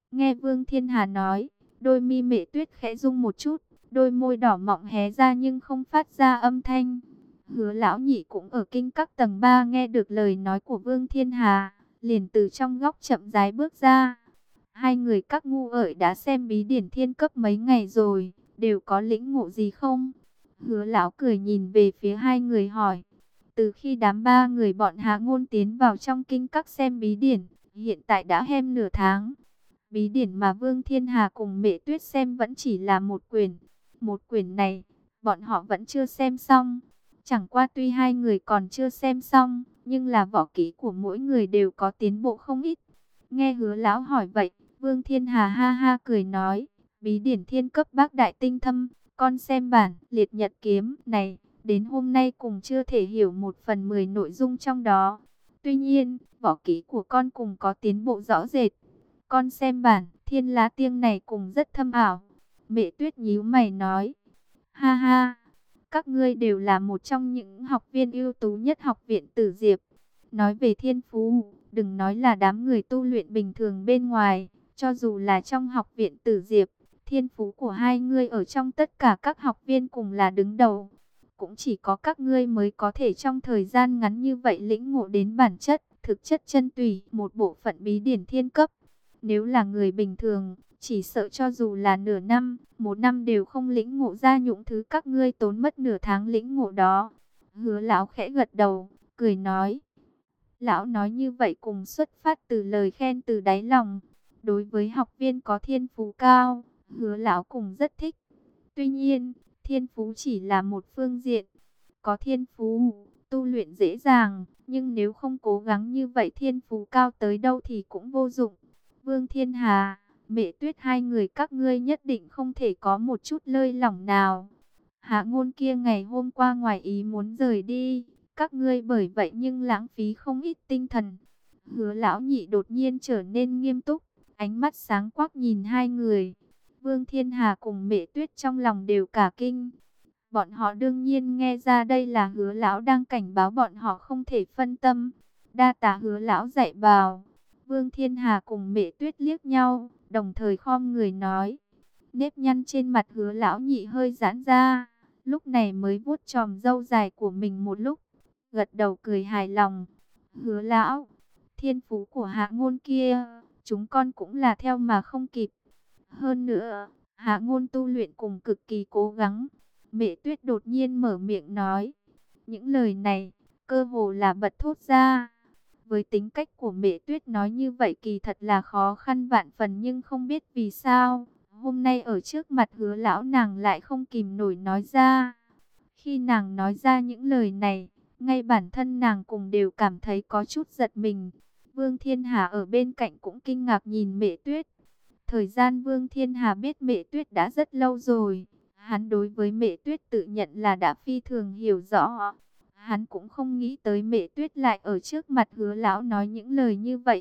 Nghe Vương Thiên Hà nói, đôi mi Mẹ Tuyết khẽ rung một chút, đôi môi đỏ mọng hé ra nhưng không phát ra âm thanh. Hứa lão nhị cũng ở kinh các tầng 3 nghe được lời nói của Vương Thiên Hà, liền từ trong góc chậm rãi bước ra. Hai người các ngu ợi đã xem bí điển thiên cấp mấy ngày rồi, đều có lĩnh ngộ gì không? Hứa lão cười nhìn về phía hai người hỏi. Từ khi đám ba người bọn Hạ Ngôn tiến vào trong kinh các xem bí điển, hiện tại đã hem nửa tháng. Bí điển mà Vương Thiên Hà cùng Mẹ Tuyết xem vẫn chỉ là một quyển. Một quyển này, bọn họ vẫn chưa xem xong. Chẳng qua tuy hai người còn chưa xem xong, nhưng là võ kỹ của mỗi người đều có tiến bộ không ít. Nghe Hứa lão hỏi vậy, Vương Thiên Hà ha ha cười nói, bí điển thiên cấp bác đại tinh thâm, con xem bản liệt nhật kiếm này, đến hôm nay cùng chưa thể hiểu 1/10 nội dung trong đó. Tuy nhiên, võ kỹ của con cùng có tiến bộ rõ rệt. Con xem bản Thiên Lá Tiêng này cùng rất thâm ảo. Mẹ Tuyết nhíu mày nói, ha ha, các ngươi đều là một trong những học viên ưu tú nhất học viện Tử Diệp. Nói về thiên phú, đừng nói là đám người tu luyện bình thường bên ngoài, cho dù là trong học viện Tử Diệp, thiên phú của hai ngươi ở trong tất cả các học viên cùng là đứng đầu. Cũng chỉ có các ngươi mới có thể trong thời gian ngắn như vậy lĩnh ngộ đến bản chất, thực chất chân tùy, một bộ phận bí điển thiên cấp. Nếu là người bình thường, chỉ sợ cho dù là nửa năm, một năm đều không lĩnh ngộ ra những thứ các ngươi tốn mất nửa tháng lĩnh ngộ đó. Hứa lão khẽ gật đầu, cười nói. Lão nói như vậy cùng xuất phát từ lời khen từ đáy lòng. Đối với học viên có thiên phú cao, Hứa lão cùng rất thích. Tuy nhiên, thiên phú chỉ là một phương diện. Có thiên phú, tu luyện dễ dàng, nhưng nếu không cố gắng như vậy thiên phú cao tới đâu thì cũng vô dụng. Vương Thiên Hà, Mẹ Tuyết, hai người các ngươi nhất định không thể có một chút lơi lỏng nào. Hạ Ngôn kia ngày hôm qua ngoài ý muốn rời đi, các ngươi bởi vậy nhưng lãng phí không ít tinh thần. Hứa lão nhị đột nhiên trở nên nghiêm túc, ánh mắt sáng quắc nhìn hai người. Vương Thiên Hà cùng Mẹ Tuyết trong lòng đều cả kinh. Bọn họ đương nhiên nghe ra đây là Hứa lão đang cảnh báo bọn họ không thể phân tâm. Đa tạ Hứa lão dạy bảo. Vương Thiên Hà cùng Mẹ Tuyết liếc nhau, đồng thời khom người nói. Nếp nhăn trên mặt Hứa lão nhị hơi giãn ra, lúc này mới vuốt chòm râu dài của mình một lúc, gật đầu cười hài lòng. Hứa lão, thiên phú của Hạ Ngôn kia, chúng con cũng là theo mà không kịp. Hơn nữa, Hạ Ngôn tu luyện cùng cực kỳ cố gắng. Mẹ Tuyết đột nhiên mở miệng nói. Những lời này, cơ hồ là bật thốt ra. Với tính cách của Mẹ Tuyết nói như vậy kỳ thật là khó khăn vạn phần, nhưng không biết vì sao, hôm nay ở trước mặt Hứa lão nàng lại không kìm nổi nói ra. Khi nàng nói ra những lời này, ngay bản thân nàng cùng đều cảm thấy có chút giật mình. Vương Thiên Hà ở bên cạnh cũng kinh ngạc nhìn Mẹ Tuyết. Thời gian Vương Thiên Hà biết Mẹ Tuyết đã rất lâu rồi. Hắn đối với Mẹ Tuyết tự nhận là đã phi thường hiểu rõ. Hắn cũng không nghĩ tới Mẹ Tuyết lại ở trước mặt Hứa lão nói những lời như vậy.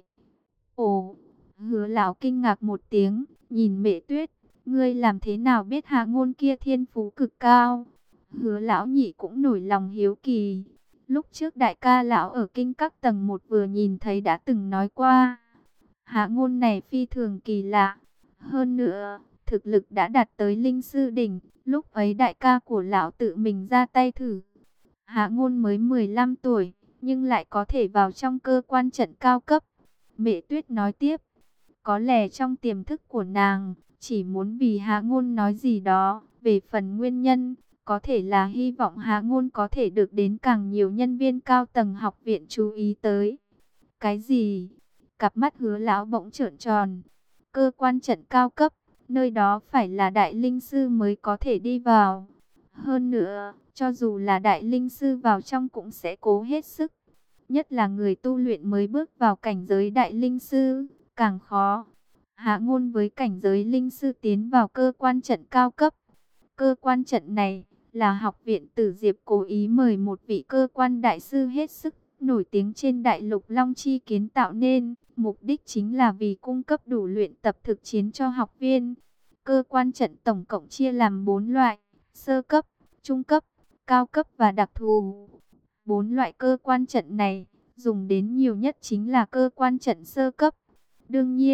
Ồ, Hứa lão kinh ngạc một tiếng, nhìn Mẹ Tuyết, ngươi làm thế nào biết Hạ Ngôn kia thiên phú cực cao? Hứa lão nhị cũng nổi lòng hiếu kỳ. Lúc trước đại ca lão ở kinh các tầng 1 vừa nhìn thấy đã từng nói qua. Hạ Ngôn này phi thường kỳ lạ. Hơn nữa, thực lực đã đạt tới linh sư đỉnh. Lúc ấy đại ca của lão tự mình ra tay thử. Hạ Ngôn mới 15 tuổi, nhưng lại có thể vào trong cơ quan trận cao cấp. Mẹ Tuyết nói tiếp, có lẽ trong tiềm thức của nàng, chỉ muốn vì Hạ Ngôn nói gì đó. Về phần nguyên nhân, có thể là hy vọng Hạ Ngôn có thể được đến càng nhiều nhân viên cao tầng học viện chú ý tới. Cái gì? Cặp mắt Hứa lão bỗng trợn tròn. Cơ quan trận cao cấp, nơi đó phải là đại linh sư mới có thể đi vào. Hơn nữa, cho dù là đại linh sư vào trong cũng sẽ cố hết sức. Nhất là người tu luyện mới bước vào cảnh giới đại linh sư, càng khó. Hạ Ngôn với cảnh giới linh sư tiến vào cơ quan trận cao cấp. Cơ quan trận này là học viện Tử Diệp cố ý mời một vị cơ quan đại sư hết sức nổi tiếng trên đại lục Long Chi kiến tạo nên. Mục đích chính là vì cung cấp đủ luyện tập thực chiến cho học viên. Cơ quan trận tổng cộng chia làm 4 loại: sơ cấp, trung cấp, cao cấp và đặc thù. 4 loại cơ quan trận này, dùng đến nhiều nhất chính là cơ quan trận sơ cấp. Đương nhiên,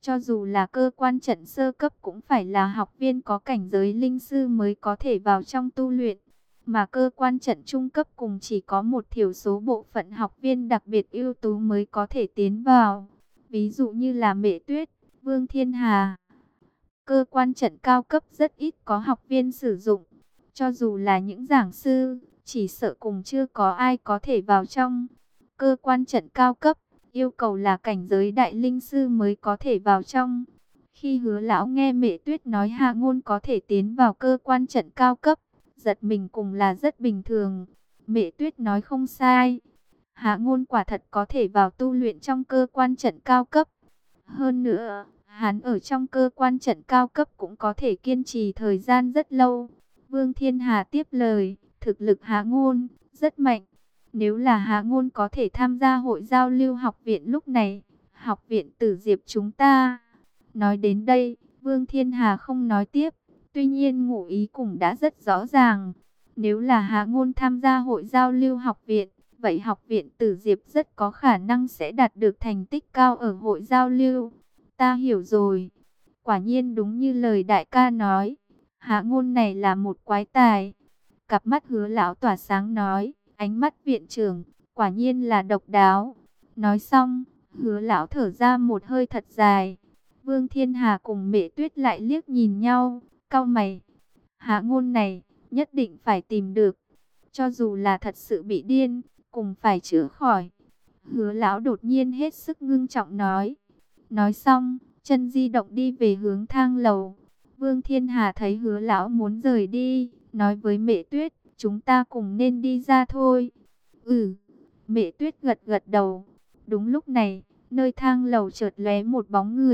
Cho dù là cơ quan trận sơ cấp cũng phải là học viên có cảnh giới linh sư mới có thể vào trong tu luyện. Mà cơ quan trận trung cấp cùng chỉ có một thiểu số bộ phận học viên đặc biệt ưu tú mới có thể tiến vào. Ví dụ như là Mễ Tuyết, Vương Thiên Hà. Cơ quan trận cao cấp rất ít có học viên sử dụng. Cho dù là những giảng sư, chỉ sợ cùng chưa có ai có thể vào trong. Cơ quan trận cao cấp, yêu cầu là cảnh giới đại linh sư mới có thể vào trong. Khi Hứa lão nghe Mễ Tuyết nói Hạ Ngôn có thể tiến vào cơ quan trận cao cấp, giật mình cùng là rất bình thường. Mễ Tuyết nói không sai. Hạ Ngôn quả thật có thể vào tu luyện trong cơ quan trận cao cấp. Hơn nữa, hắn ở trong cơ quan trận cao cấp cũng có thể kiên trì thời gian rất lâu. Vương Thiên Hà tiếp lời, thực lực Hạ Ngôn rất mạnh. Nếu là Hạ Ngôn có thể tham gia hội giao lưu học viện lúc này, học viện Tử Diệp chúng ta. Nói đến đây, Vương Thiên Hà không nói tiếp, tuy nhiên ngụ ý cũng đã rất rõ ràng. Nếu là Hạ Ngôn tham gia hội giao lưu học viện, vậy học viện Tử Diệp rất có khả năng sẽ đạt được thành tích cao ở hội giao lưu. Ta hiểu rồi. Quả nhiên đúng như lời đại ca nói, Hạ Ngôn này là một quái tài. Cặp mắt Hứa lão tỏa sáng nói, ánh mắt viện trưởng, quả nhiên là độc đáo. Nói xong, Hứa lão thở ra một hơi thật dài. Vương Thiên Hà cùng Mễ Tuyết lại liếc nhìn nhau, cau mày. Hạ Ngôn này, nhất định phải tìm được. Cho dù là thật sự bị điên, cùng phải chữa khỏi. Hứa lão đột nhiên hết sức ngưng trọng nói. Nói xong, chân di động đi về hướng thang lầu. Vương Thiên Hà thấy Hứa lão muốn rời đi, nói với Mễ Tuyết, chúng ta cùng nên đi ra thôi. Ừ, Mễ Tuyết gật gật đầu. Đúng lúc này, nơi thang lầu chợt lóe một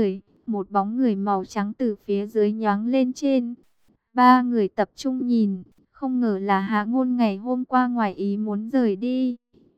bóng người màu trắng từ phía dưới nhoáng lên trên. Ba người tập trung nhìn, không ngờ là Hạ Ngôn ngày hôm qua ngoài ý muốn rời đi.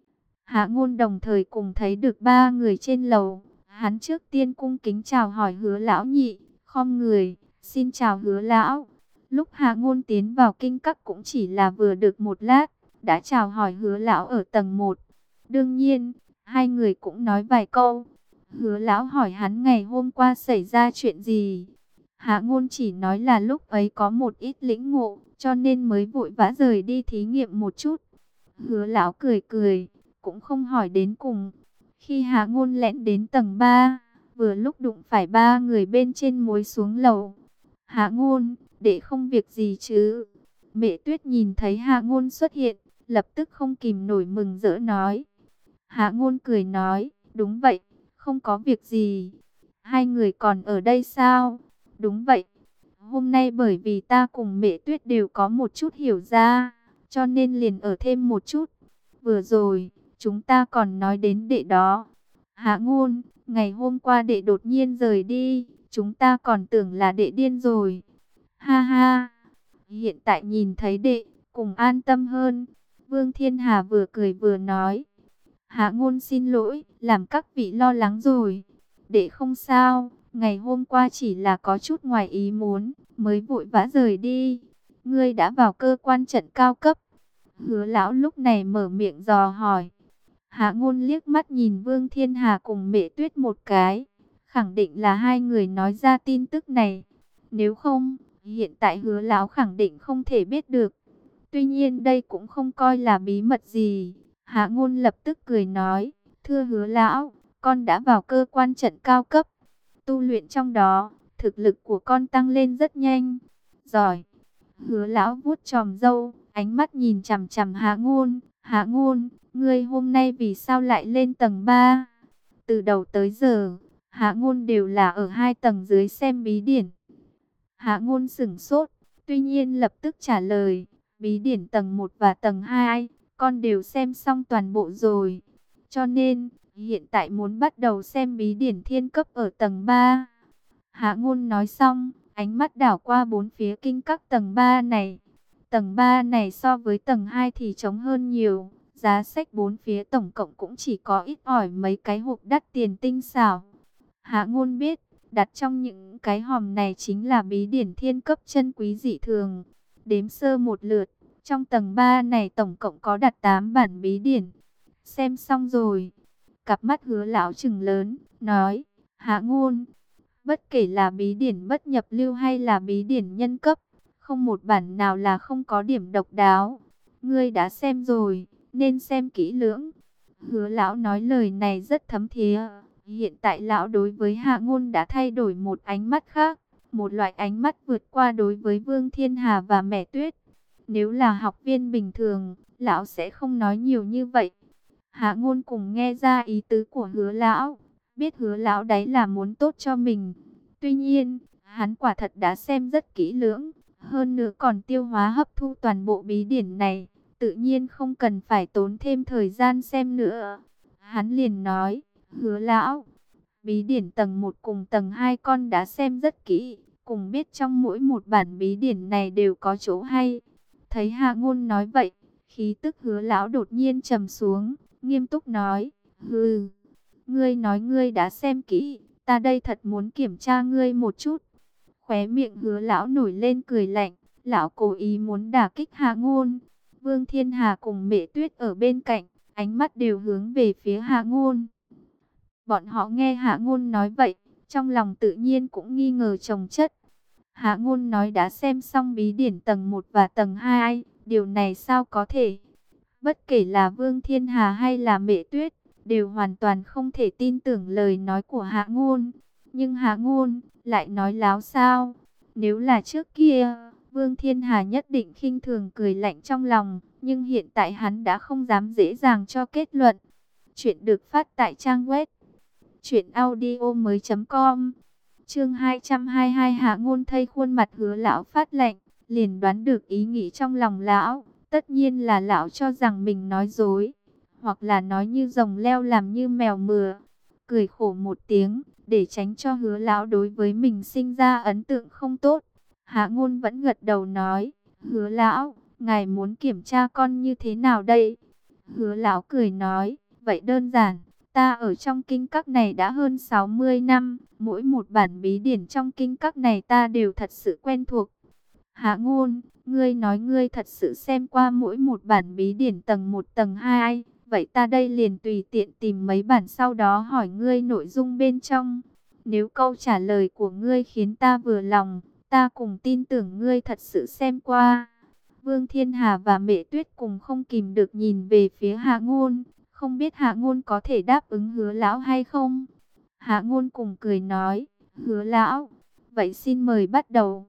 Hạ Ngôn đồng thời cùng thấy được ba người trên lầu. Hắn trước tiên cung kính chào hỏi Hứa lão nhị, khom người, xin chào Hứa lão. Lúc Hạ Ngôn tiến vào kinh các cũng chỉ là vừa được một lát, đã chào hỏi Hứa lão ở tầng 1. Đương nhiên, hai người cũng nói vài câu. Hứa lão hỏi hắn ngày hôm qua xảy ra chuyện gì. Hạ Ngôn chỉ nói là lúc ấy có một ít lĩnh ngộ, cho nên mới vội vã rời đi thí nghiệm một chút. Hứa lão cười cười, cũng không hỏi đến cùng. Khi Hạ Ngôn lẻn đến tầng 3, vừa lúc đụng phải ba người bên trên mối xuống lầu. Hạ Ngôn, để không việc gì chứ? Mễ Tuyết nhìn thấy Hạ Ngôn xuất hiện, lập tức không kìm nổi mừng rỡ nói. Hạ Ngôn cười nói, đúng vậy, không có việc gì. Hai người còn ở đây sao? Đúng vậy. Hôm nay bởi vì ta cùng Mễ Tuyết đều có một chút hiểu ra, cho nên liền ở thêm một chút. Vừa rồi, chúng ta còn nói đến đệ đó. Hạ Ngôn, ngày hôm qua đệ đột nhiên rời đi, chúng ta còn tưởng là đệ điên rồi. Ha ha, hiện tại nhìn thấy đệ, cùng an tâm hơn. Vương Thiên Hà vừa cười vừa nói. Hạ Ngôn xin lỗi, làm các vị lo lắng rồi. Đệ không sao, ngày hôm qua chỉ là có chút ngoài ý muốn, mới vội vã rời đi. Ngươi đã vào cơ quan trận cao cấp. Hứa lão lúc này mở miệng dò hỏi. Hạ Ngôn liếc mắt nhìn Vương Thiên Hà cùng Mễ Tuyết một cái, khẳng định là hai người nói ra tin tức này. Nếu không, hiện tại Hứa lão khẳng định không thể biết được. Tuy nhiên đây cũng không coi là bí mật gì. Hạ Ngôn lập tức cười nói, thưa Hứa lão, con đã vào cơ quan trận cao cấp. Tu luyện trong đó, thực lực của con tăng lên rất nhanh. Giỏi. Hứa lão vuốt chòm râu, ánh mắt nhìn chằm chằm Hạ Ngôn. Hạ Ngôn, ngươi hôm nay vì sao lại lên tầng 3? Từ đầu tới giờ, Hạ Ngôn đều là ở 2 tầng dưới xem bí điển. Hạ Ngôn sửng sốt, tuy nhiên lập tức trả lời, bí điển tầng 1 và tầng 2, con đều xem xong toàn bộ rồi. Cho nên, hiện tại muốn bắt đầu xem bí điển thiên cấp ở tầng 3. Hạ Ngôn nói xong, ánh mắt đảo qua bốn phía kinh các tầng 3 này. Tầng 3 này so với tầng 2 thì trống hơn nhiều. Giá sách bốn phía tổng cộng cũng chỉ có ít ỏi mấy cái hộp đắt tiền tinh xảo. Hạ Ngôn biết, đặt trong những cái hòm này chính là bí điển thiên cấp chân quý dị thường. Đếm sơ một lượt, trong tầng 3 này tổng cộng có đặt 8 bản bí điển. Xem xong rồi. Cặp mắt Hứa lão trừng lớn, nói, Hạ Ngôn, Bất kể là bí điển bất nhập lưu hay là bí điển nhân cấp, không một bản nào là không có điểm độc đáo. Ngươi đã xem rồi, nên xem kỹ lưỡng. Hứa lão nói lời này rất thấm thía. Hiện tại lão đối với Hạ Ngôn đã thay đổi một ánh mắt khác, một loại ánh mắt vượt qua đối với Vương Thiên Hà và Mẹ Tuyết. Nếu là học viên bình thường, lão sẽ không nói nhiều như vậy. Hạ Ngôn cùng nghe ra ý tứ của Hứa lão, biết Hứa lão đấy là muốn tốt cho mình. Tuy nhiên, hắn quả thật đã xem rất kỹ lưỡng, hơn nữa còn tiêu hóa hấp thu toàn bộ bí điển này, tự nhiên không cần phải tốn thêm thời gian xem nữa. Hắn liền nói, Hứa lão, bí điển tầng 1 cùng tầng 2 con đã xem rất kỹ, cùng biết trong mỗi một bản bí điển này đều có chỗ hay. Thấy Hạ Ngôn nói vậy, khí tức Hứa lão đột nhiên trầm xuống, nghiêm túc nói, hừ, ngươi nói ngươi đã xem kỹ, ta đây thật muốn kiểm tra ngươi một chút. Khóe miệng Hứa lão nổi lên cười lạnh, lão cố ý muốn đả kích Hạ Ngôn. Vương Thiên Hà cùng Mẹ Tuyết ở bên cạnh, ánh mắt đều hướng về phía Hạ Ngôn. Bọn họ nghe Hạ Ngôn nói vậy, trong lòng tự nhiên cũng nghi ngờ chồng chất. Hạ Ngôn nói đã xem xong bí điển tầng 1 và tầng 2, điều này sao có thể? Bất kể là Vương Thiên Hà hay là Mẹ Tuyết, đều hoàn toàn không thể tin tưởng lời nói của Hạ Ngôn. Nhưng Hạ Ngôn lại nói láo sao? Nếu là trước kia, Vương Thiên Hà nhất định khinh thường cười lạnh trong lòng, nhưng hiện tại hắn đã không dám dễ dàng cho kết luận. Chuyện được phát tại trang web truyệnaudiomoi.com. Chương 222. Hạ Ngôn thay khuôn mặt Hứa lão phát lạnh, liền đoán được ý nghĩ trong lòng lão. Tất nhiên là lão cho rằng mình nói dối, hoặc là nói như rồng leo làm như mèo mửa. Cười khổ một tiếng, để tránh cho Hứa lão đối với mình sinh ra ấn tượng không tốt. Hạ Ngôn vẫn gật đầu nói, Hứa lão, ngài muốn kiểm tra con như thế nào đây? Hứa lão cười nói, vậy đơn giản, ta ở trong kinh các này đã hơn 60 năm, mỗi một bản bí điển trong kinh các này ta đều thật sự quen thuộc. Hạ Ngôn, ngươi nói ngươi thật sự xem qua mỗi một bản bí điển tầng 1 tầng 2, vậy ta đây liền tùy tiện tìm mấy bản sau đó hỏi ngươi nội dung bên trong. Nếu câu trả lời của ngươi khiến ta vừa lòng, ta cùng tin tưởng ngươi thật sự xem qua. Vương Thiên Hà và Mẹ Tuyết cùng không kìm được nhìn về phía Hạ Ngôn, không biết Hạ Ngôn có thể đáp ứng Hứa lão hay không. Hạ Ngôn cùng cười nói, Hứa lão, vậy xin mời bắt đầu.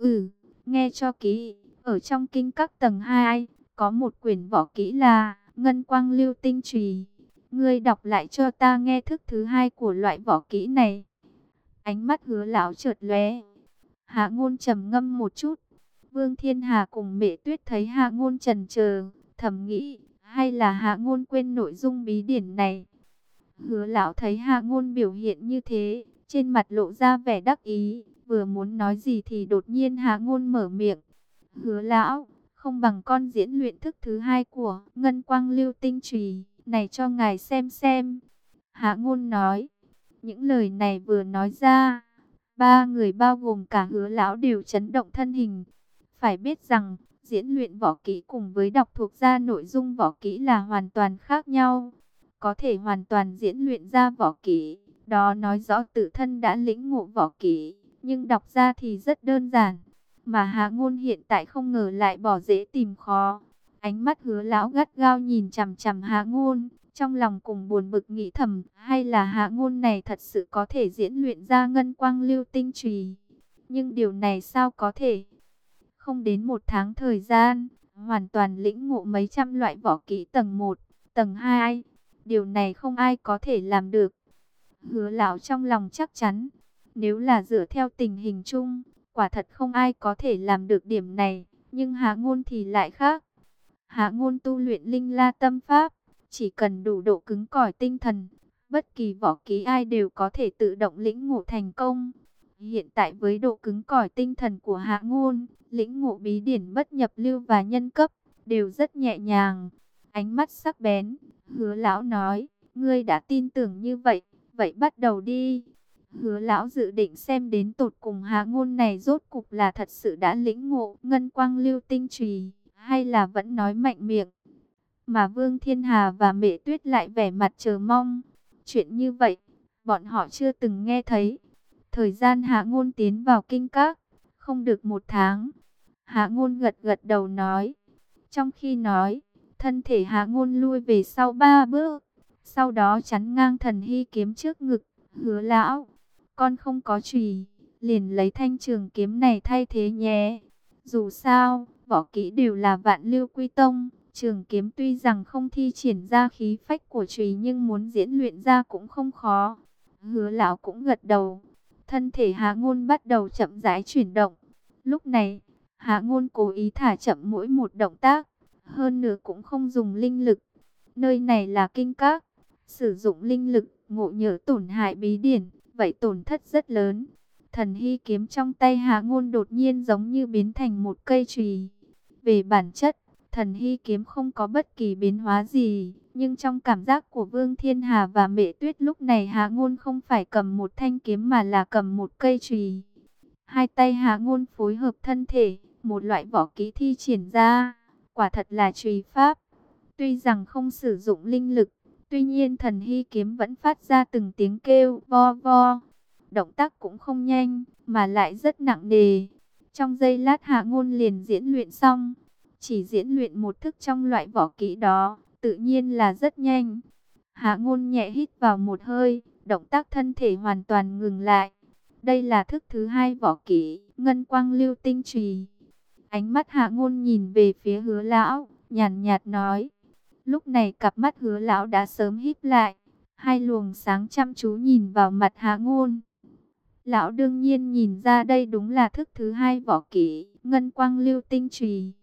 Nghe cho kỹ, ở trong kinh các tầng 2, có một quyển võ kỹ là Ngân Quang Lưu Tinh Chùy. Ngươi đọc lại cho ta nghe thức thứ hai của loại võ kỹ này. Ánh mắt Hứa lão chợt lóe. Hạ Ngôn trầm ngâm một chút. Vương Thiên Hà cùng Mẹ Tuyết thấy Hạ Ngôn chần chờ, thầm nghĩ, hay là Hạ Ngôn quên nội dung bí điển này. Hứa lão thấy Hạ Ngôn biểu hiện như thế, trên mặt lộ ra vẻ đắc ý, vừa muốn nói gì thì đột nhiên Hạ Ngôn mở miệng. Hứa lão, không bằng con diễn luyện thức thứ hai của Ngân Quang Lưu Tinh Chùy này cho ngài xem. Hạ Ngôn nói. Những lời này vừa nói ra, ba người bao gồm cả Hứa lão đều chấn động thân hình. Phải biết rằng, diễn luyện võ kỹ cùng với đọc thuộc ra nội dung võ kỹ là hoàn toàn khác nhau. Có thể hoàn toàn diễn luyện ra võ kỹ, đó nói rõ tự thân đã lĩnh ngộ võ kỹ, nhưng đọc ra thì rất đơn giản. Mà Hạ Ngôn hiện tại không ngờ lại bỏ dễ tìm khó. Ánh mắt Hứa lão gắt gao nhìn chằm chằm Hạ Ngôn, trong lòng cùng buồn bực nghĩ thầm, hay là Hạ Ngôn này thật sự có thể diễn luyện ra Ngân Quang Lưu Tinh Chùy. Nhưng điều này sao có thể? Không đến một tháng thời gian, hoàn toàn lĩnh ngộ mấy trăm loại võ kỹ tầng 1, tầng 2. Điều này không ai có thể làm được. Hứa lão trong lòng chắc chắn, nếu là dựa theo tình hình chung, quả thật không ai có thể làm được điểm này. Nhưng Hạ Ngôn thì lại khác. Hạ Ngôn tu luyện Linh La Tâm Pháp, chỉ cần đủ độ cứng cỏi tinh thần, bất kỳ võ kỹ ai đều có thể tự động lĩnh ngộ thành công. Hiện tại với độ cứng cỏi tinh thần của Hạ Ngôn, lĩnh ngộ bí điển bất nhập lưu và nhân cấp đều rất nhẹ nhàng. Ánh mắt sắc bén, Hứa lão nói, ngươi đã tin tưởng như vậy, vậy bắt đầu đi. Hứa lão dự định xem đến tột cùng Hạ Ngôn này rốt cục là thật sự đã lĩnh ngộ Ngân Quang Lưu Tinh Chùy, hay là vẫn nói mạnh miệng. Mà Vương Thiên Hà và Mẹ Tuyết lại vẻ mặt chờ mong. Chuyện như vậy, bọn họ chưa từng nghe thấy. Thời gian Hạ Ngôn tiến vào kinh các, không được 1 tháng. Hạ Ngôn gật gật đầu nói. Trong khi nói, thân thể Hạ Ngôn lui về sau 3 bước. Sau đó chắn ngang Thần Hy kiếm trước ngực. Hứa lão, con không có chùy, liền lấy thanh trường kiếm này thay thế nhé. Dù sao, võ kỹ đều là Vạn Lưu Quy Tông. Trường kiếm tuy rằng không thi triển ra khí phách của chùy nhưng muốn diễn luyện ra cũng không khó. Hứa lão cũng gật đầu. Thân thể Hạ Ngôn bắt đầu chậm rãi chuyển động. Lúc này, Hạ Ngôn cố ý thả chậm mỗi một động tác, hơn nữa cũng không dùng linh lực. Nơi này là kinh các, sử dụng linh lực, ngộ nhỡ tổn hại bí điển, vậy tổn thất rất lớn. Thần Hy kiếm trong tay Hạ Ngôn đột nhiên giống như biến thành một cây chùy. Về bản chất, Thần Hy kiếm không có bất kỳ biến hóa gì, nhưng trong cảm giác của Vương Thiên Hà và Mẹ Tuyết lúc này Hạ Ngôn không phải cầm một thanh kiếm mà là cầm một cây chùy. Hai tay Hạ Ngôn phối hợp thân thể, một loại võ kỹ thi triển ra, quả thật là chùy pháp. Tuy rằng không sử dụng linh lực, tuy nhiên Thần Hy kiếm vẫn phát ra từng tiếng kêu vo vo. Động tác cũng không nhanh, mà lại rất nặng nề. Trong giây lát Hạ Ngôn liền diễn luyện xong. Chỉ diễn luyện một thức trong loại võ kỹ đó, tự nhiên là rất nhanh. Hạ Ngôn nhẹ hít vào một hơi, động tác thân thể hoàn toàn ngừng lại. Đây là thức thứ 2 võ kỹ, Ngân Quang Lưu Tinh Chùy. Ánh mắt Hạ Ngôn nhìn về phía Hứa lão, nhàn nhạt nói. Lúc này cặp mắt Hứa lão đã sớm híp lại, hai luồng sáng chăm chú nhìn vào mặt Hạ Ngôn. Lão đương nhiên nhìn ra đây đúng là thức thứ 2 võ kỹ, Ngân Quang Lưu Tinh Chùy.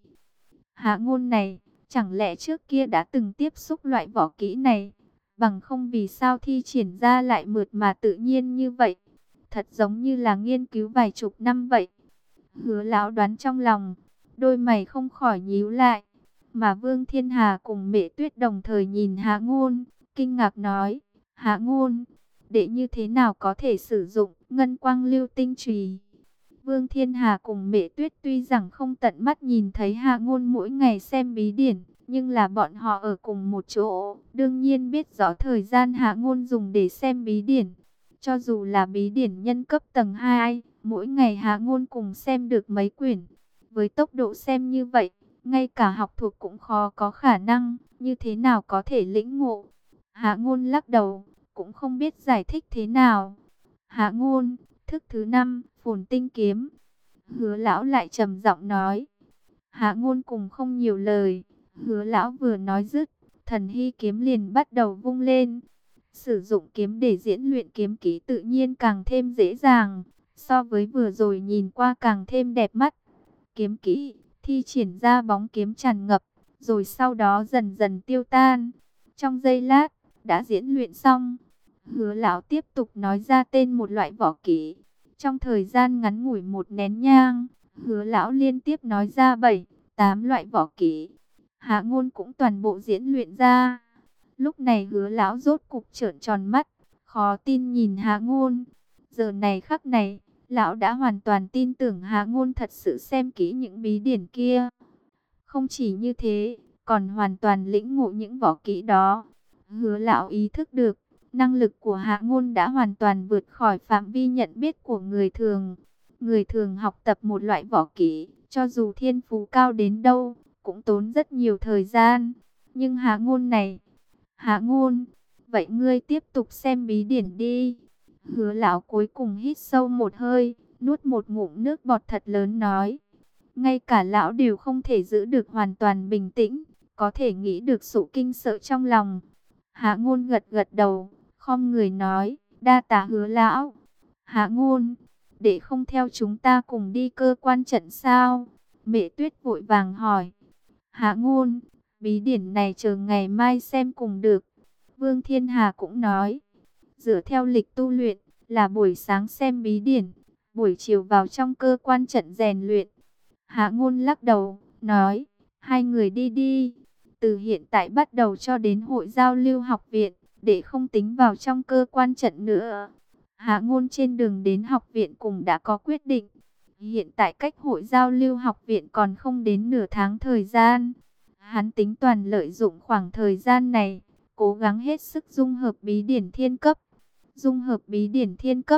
Hạ Ngôn này, chẳng lẽ trước kia đã từng tiếp xúc loại võ kỹ này, bằng không vì sao thi triển ra lại mượt mà tự nhiên như vậy, thật giống như là nghiên cứu vài chục năm vậy. Hứa lão đoán trong lòng, đôi mày không khỏi nhíu lại, mà Vương Thiên Hà cùng Mẹ Tuyết đồng thời nhìn Hạ Ngôn, kinh ngạc nói, Hạ Ngôn, đệ như thế nào có thể sử dụng Ngân Quang Lưu Tinh Chùy? Vương Thiên Hà cùng Mẹ Tuyết tuy rằng không tận mắt nhìn thấy Hạ Ngôn mỗi ngày xem bí điển, nhưng là bọn họ ở cùng một chỗ, đương nhiên biết rõ thời gian Hạ Ngôn dùng để xem bí điển. Cho dù là bí điển nhân cấp tầng 2, mỗi ngày Hạ Ngôn cùng xem được mấy quyển. Với tốc độ xem như vậy, ngay cả học thuộc cũng khó có khả năng, như thế nào có thể lĩnh ngộ. Hạ Ngôn lắc đầu, cũng không biết giải thích thế nào. Hạ Ngôn, thức thứ 5, Phồn Tinh Kiếm. Hứa lão lại trầm giọng nói. Hạ Ngôn cùng không nhiều lời. Hứa lão vừa nói dứt, Thần Hy kiếm liền bắt đầu vung lên. Sử dụng kiếm để diễn luyện kiếm kỹ tự nhiên càng thêm dễ dàng, so với vừa rồi nhìn qua càng thêm đẹp mắt. Kiếm kỹ thi triển ra bóng kiếm tràn ngập, rồi sau đó dần dần tiêu tan. Trong giây lát, đã diễn luyện xong. Hứa lão tiếp tục nói ra tên một loại võ kỹ. Trong thời gian ngắn ngủi một nén nhang, Hứa lão liên tiếp nói ra 7, 8 loại võ kỹ. Hạ Ngôn cũng toàn bộ diễn luyện ra. Lúc này Hứa lão rốt cục trợn tròn mắt, khó tin nhìn Hạ Ngôn. Giờ này khắc này, lão đã hoàn toàn tin tưởng Hạ Ngôn thật sự xem kỹ những bí điển kia. Không chỉ như thế, còn hoàn toàn lĩnh ngộ những võ kỹ đó. Hứa lão ý thức được, năng lực của Hạ Ngôn đã hoàn toàn vượt khỏi phạm vi nhận biết của người thường. Người thường học tập một loại võ kỹ, cho dù thiên phú cao đến đâu, cũng tốn rất nhiều thời gian. Nhưng Hạ Ngôn này, Hạ Ngôn, vậy ngươi tiếp tục xem bí điển đi. Hứa lão cuối cùng hít sâu một hơi, nuốt một ngụm nước bọt thật lớn nói. Ngay cả lão đều không thể giữ được hoàn toàn bình tĩnh, có thể nghĩ được sự kinh sợ trong lòng. Hạ Ngôn gật gật đầu, khom người nói, đa tạ Hứa lão. Hạ Ngôn, để không theo chúng ta cùng đi cơ quan trận sao? Mẹ Tuyết vội vàng hỏi. Hạ Ngôn, bí điển này chờ ngày mai xem cùng được. Vương Thiên Hà cũng nói, dựa theo lịch tu luyện, là buổi sáng xem bí điển, buổi chiều vào trong cơ quan trận rèn luyện. Hạ Ngôn lắc đầu, nói, hai người đi đi. Từ hiện tại bắt đầu cho đến hội giao lưu học viện, để không tính vào trong cơ quan trận nữa. Hạ Ngôn trên đường đến học viện cũng đã có quyết định. Hiện tại cách hội giao lưu học viện còn không đến nửa tháng thời gian. Hắn tính toàn lợi dụng khoảng thời gian này, cố gắng hết sức dung hợp bí điển thiên cấp. Dung hợp bí điển thiên cấp,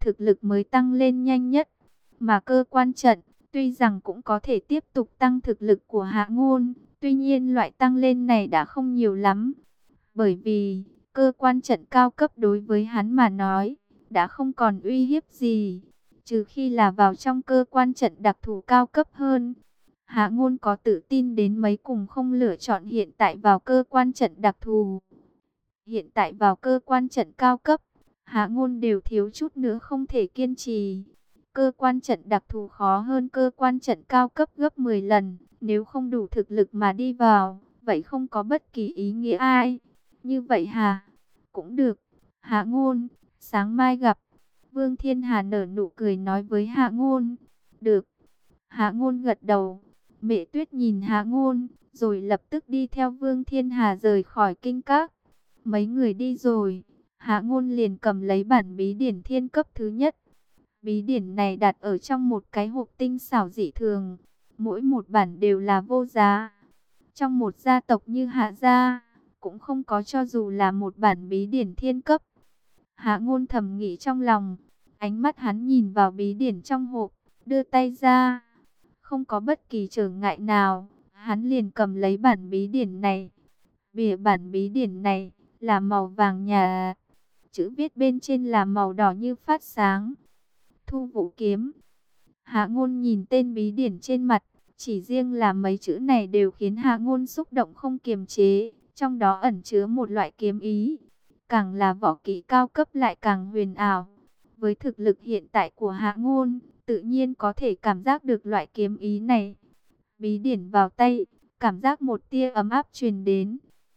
thực lực mới tăng lên nhanh nhất. Mà cơ quan trận, tuy rằng cũng có thể tiếp tục tăng thực lực của Hạ Ngôn, tuy nhiên loại tăng lên này đã không nhiều lắm. Bởi vì, cơ quan trận cao cấp đối với hắn mà nói, đã không còn uy hiếp gì. Trừ khi là vào trong cơ quan trận đặc thù cao cấp hơn. Hạ Ngôn có tự tin đến mấy cùng không lựa chọn hiện tại vào cơ quan trận đặc thù. Hiện tại vào cơ quan trận cao cấp, Hạ Ngôn đều thiếu chút nữa không thể kiên trì. Cơ quan trận đặc thù khó hơn cơ quan trận cao cấp gấp 10 lần. Nếu không đủ thực lực mà đi vào, vậy không có bất kỳ ý nghĩa ai. Như vậy hả? Cũng được. Hạ Ngôn, sáng mai gặp. Vương Thiên Hà nở nụ cười nói với Hạ Ngôn. Được. Hạ Ngôn gật đầu. Mẹ Tuyết nhìn Hạ Ngôn, rồi lập tức đi theo Vương Thiên Hà rời khỏi kinh các. Mấy người đi rồi, Hạ Ngôn liền cầm lấy bản bí điển thiên cấp thứ nhất. Bí điển này đặt ở trong một cái hộp tinh xảo dị thường. Mỗi một bản đều là vô giá. Trong một gia tộc như Hạ gia, cũng không có cho dù là một bản bí điển thiên cấp. Hạ Ngôn thầm nghĩ trong lòng. Ánh mắt hắn nhìn vào bí điển trong hộp, đưa tay ra. Không có bất kỳ trở ngại nào, hắn liền cầm lấy bản bí điển này. Bìa bản bí điển này là màu vàng nhà. Chữ viết bên trên là màu đỏ như phát sáng. Thu Vũ Kiếm. Hạ Ngôn nhìn tên bí điển trên mặt, chỉ riêng là mấy chữ này đều khiến Hạ Ngôn xúc động không kiềm chế. Trong đó ẩn chứa một loại kiếm ý. Càng là võ kỹ cao cấp lại càng huyền ảo. Với thực lực hiện tại của Hạ Ngôn, tự nhiên có thể cảm giác được loại kiếm ý này. Bí điển vào tay, cảm giác một tia ấm áp truyền đến.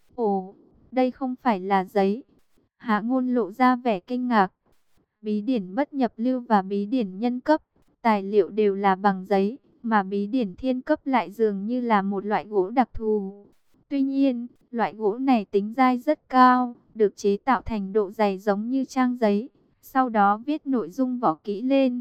Ồ, đây không phải là giấy. Hạ Ngôn lộ ra vẻ kinh ngạc. Bí điển bất nhập lưu và bí điển nhân cấp, tài liệu đều là bằng giấy, mà bí điển thiên cấp lại dường như là một loại gỗ đặc thù. Tuy nhiên, loại gỗ này tính dai rất cao, được chế tạo thành độ dày giống như trang giấy, sau đó viết nội dung võ kỹ lên.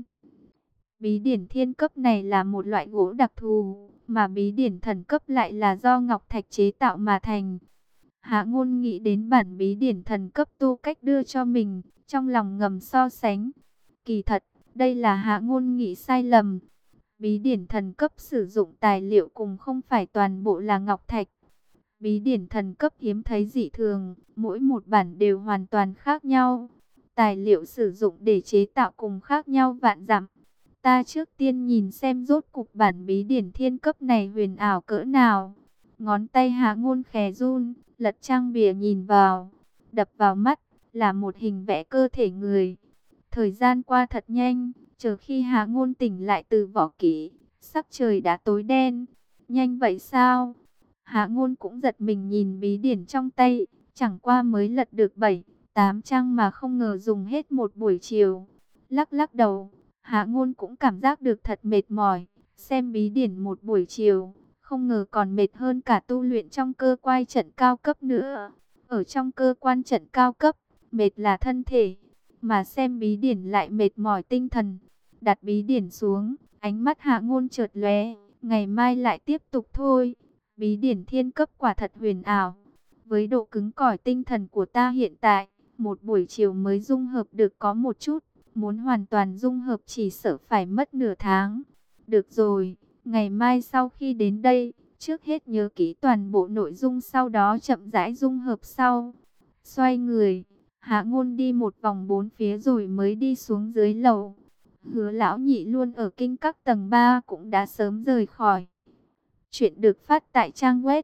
Bí điển thiên cấp này là một loại gỗ đặc thù, mà bí điển thần cấp lại là do ngọc thạch chế tạo mà thành. Hạ Ngôn nghĩ đến bản bí điển thần cấp Tu Cách đưa cho mình, trong lòng ngầm so sánh. Kỳ thật, đây là Hạ Ngôn nghĩ sai lầm. Bí điển thần cấp sử dụng tài liệu cùng không phải toàn bộ là ngọc thạch. Bí điển thần cấp hiếm thấy dị thường, mỗi một bản đều hoàn toàn khác nhau. Tài liệu sử dụng để chế tạo cùng khác nhau vạn dặm. Ta trước tiên nhìn xem rốt cục bản bí điển thiên cấp này huyền ảo cỡ nào. Ngón tay Hạ Ngôn khẽ run, lật trang bìa nhìn vào. Đập vào mắt là một hình vẽ cơ thể người. Thời gian qua thật nhanh, chờ khi Hạ Ngôn tỉnh lại từ võ kỹ, sắc trời đã tối đen. Nhanh vậy sao? Hạ Ngôn cũng giật mình nhìn bí điển trong tay, chẳng qua mới lật được 7-8 trang mà không ngờ dùng hết một buổi chiều. Lắc lắc đầu, Hạ Ngôn cũng cảm giác được thật mệt mỏi, xem bí điển một buổi chiều, không ngờ còn mệt hơn cả tu luyện trong cơ quan trận cao cấp nữa. Ở trong cơ quan trận cao cấp, mệt là thân thể, mà xem bí điển lại mệt mỏi tinh thần. Đặt bí điển xuống, ánh mắt Hạ Ngôn chợt lóe, ngày mai lại tiếp tục thôi. Bí điển thiên cấp quả thật huyền ảo. Với độ cứng cỏi tinh thần của ta hiện tại, một buổi chiều mới dung hợp được có một chút. Muốn hoàn toàn dung hợp chỉ sợ phải mất nửa tháng. Được rồi, ngày mai sau khi đến đây, trước hết nhớ kỹ toàn bộ nội dung, sau đó chậm rãi dung hợp sau. Xoay người, Hạ Ngôn đi một vòng bốn phía rồi mới đi xuống dưới lầu. Hứa Lão Nhị luôn ở kinh các tầng 3 cũng đã sớm rời khỏi. Chuyện được phát tại trang web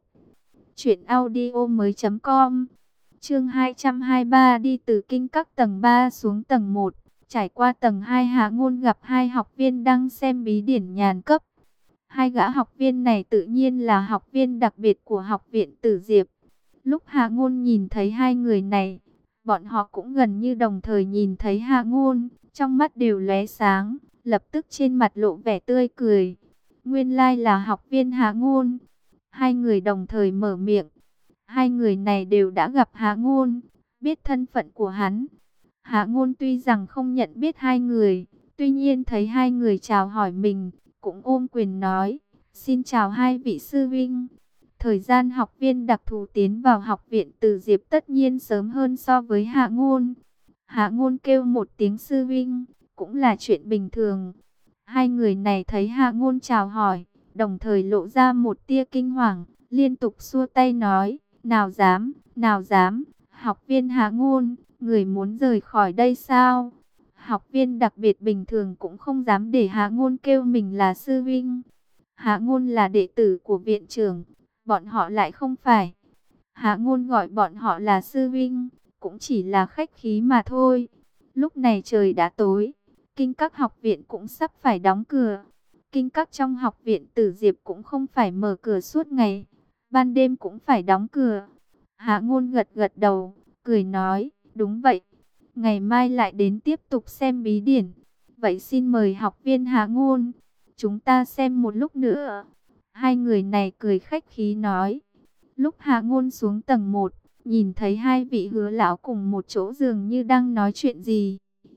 truyệnaudiomoi.com. Chương 223 đi từ kinh các tầng 3 xuống tầng 1. Trải qua tầng 2, Hạ Ngôn gặp hai học viên đang xem bí điển nhàn cấp. Hai gã học viên này tự nhiên là học viên đặc biệt của học viện Tử Diệp. Lúc Hạ Ngôn nhìn thấy hai người này, bọn họ cũng gần như đồng thời nhìn thấy Hạ Ngôn, trong mắt đều lóe sáng, lập tức trên mặt lộ vẻ tươi cười. Nguyên lai là học viên Hạ Ngôn. Hai người đồng thời mở miệng. Hai người này đều đã gặp Hạ Ngôn, biết thân phận của hắn. Hạ Ngôn tuy rằng không nhận biết hai người, tuy nhiên thấy hai người chào hỏi mình, cũng ôm quyền nói, xin chào hai vị sư vinh. Thời gian học viên đặc thù tiến vào học viện Từ Diệp tất nhiên sớm hơn so với Hạ Ngôn. Hạ Ngôn kêu một tiếng sư vinh, cũng là chuyện bình thường. Hai người này thấy Hạ Ngôn chào hỏi, đồng thời lộ ra một tia kinh hoàng, liên tục xua tay nói, nào dám, học viên Hạ Ngôn, người muốn rời khỏi đây sao? Học viên đặc biệt bình thường cũng không dám để Hạ Ngôn kêu mình là sư vinh. Hạ Ngôn là đệ tử của viện trưởng, bọn họ lại không phải. Hạ Ngôn gọi bọn họ là sư vinh, cũng chỉ là khách khí mà thôi. Lúc này trời đã tối, kinh các học viện cũng sắp phải đóng cửa. Kinh các trong học viện Tử Diệp cũng không phải mở cửa suốt ngày, ban đêm cũng phải đóng cửa. Hạ Ngôn gật gật đầu, cười nói, đúng vậy, ngày mai lại đến tiếp tục xem bí điển. Vậy xin mời học viên Hạ Ngôn, chúng ta xem một lúc nữa. Hai người này cười khách khí nói. Lúc Hạ Ngôn xuống tầng 1, nhìn thấy hai vị Hứa lão cùng một chỗ dường như đang nói chuyện gì.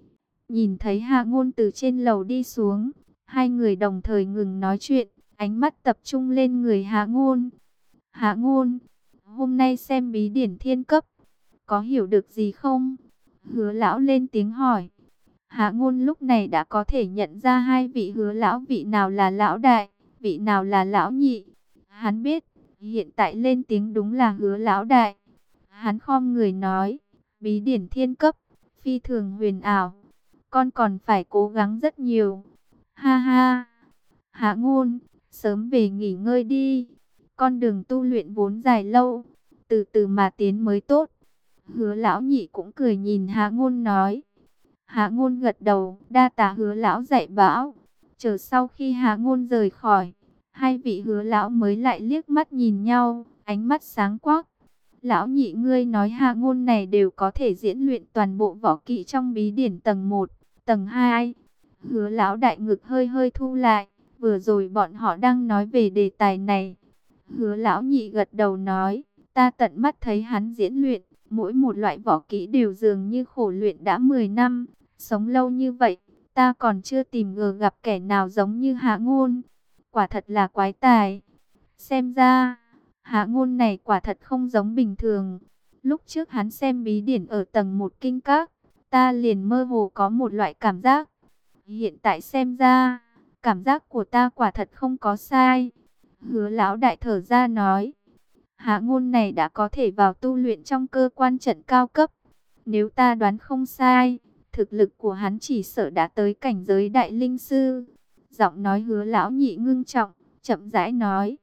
Nhìn thấy Hạ Ngôn từ trên lầu đi xuống, hai người đồng thời ngừng nói chuyện, ánh mắt tập trung lên người Hạ Ngôn. Hạ Ngôn, hôm nay xem bí điển thiên cấp, có hiểu được gì không? Hứa lão lên tiếng hỏi. Hạ Ngôn lúc này đã có thể nhận ra hai vị Hứa lão, vị nào là lão đại, vị nào là lão nhị. Hắn biết, hiện tại lên tiếng đúng là Hứa lão đại. Hắn khom người nói, bí điển thiên cấp, phi thường huyền ảo, con còn phải cố gắng rất nhiều. Ha ha, Hạ Ngôn, sớm về nghỉ ngơi đi. Con đường tu luyện vốn dài lâu, từ từ mà tiến mới tốt. Hứa lão nhị cũng cười nhìn Hạ Ngôn nói. Hạ Ngôn gật đầu, đa tạ Hứa lão dạy bảo. Chờ sau khi Hạ Ngôn rời khỏi, hai vị Hứa lão mới lại liếc mắt nhìn nhau, ánh mắt sáng quắc. Lão nhị, ngươi nói Hạ Ngôn này đều có thể diễn luyện toàn bộ võ kỹ trong bí điển tầng 1, tầng 2. Hứa lão đại ngực hơi hơi thu lại, vừa rồi bọn họ đang nói về đề tài này. Hứa lão nhị gật đầu nói, ta tận mắt thấy hắn diễn luyện, mỗi một loại võ kỹ đều dường như khổ luyện đã 10 năm, sống lâu như vậy, ta còn chưa tìm ngờ gặp kẻ nào giống như Hạ Ngôn. Quả thật là quái tài. Xem ra, Hạ Ngôn này quả thật không giống bình thường. Lúc trước hắn xem bí điển ở tầng 1 kinh các, ta liền mơ hồ có một loại cảm giác. Hiện tại xem ra, cảm giác của ta quả thật không có sai. Hứa lão đại thở ra nói, Hạ Ngôn này đã có thể vào tu luyện trong cơ quan trận cao cấp. Nếu ta đoán không sai, thực lực của hắn chỉ sợ đã tới cảnh giới đại linh sư. Giọng nói Hứa lão nhị ngưng trọng, chậm rãi nói.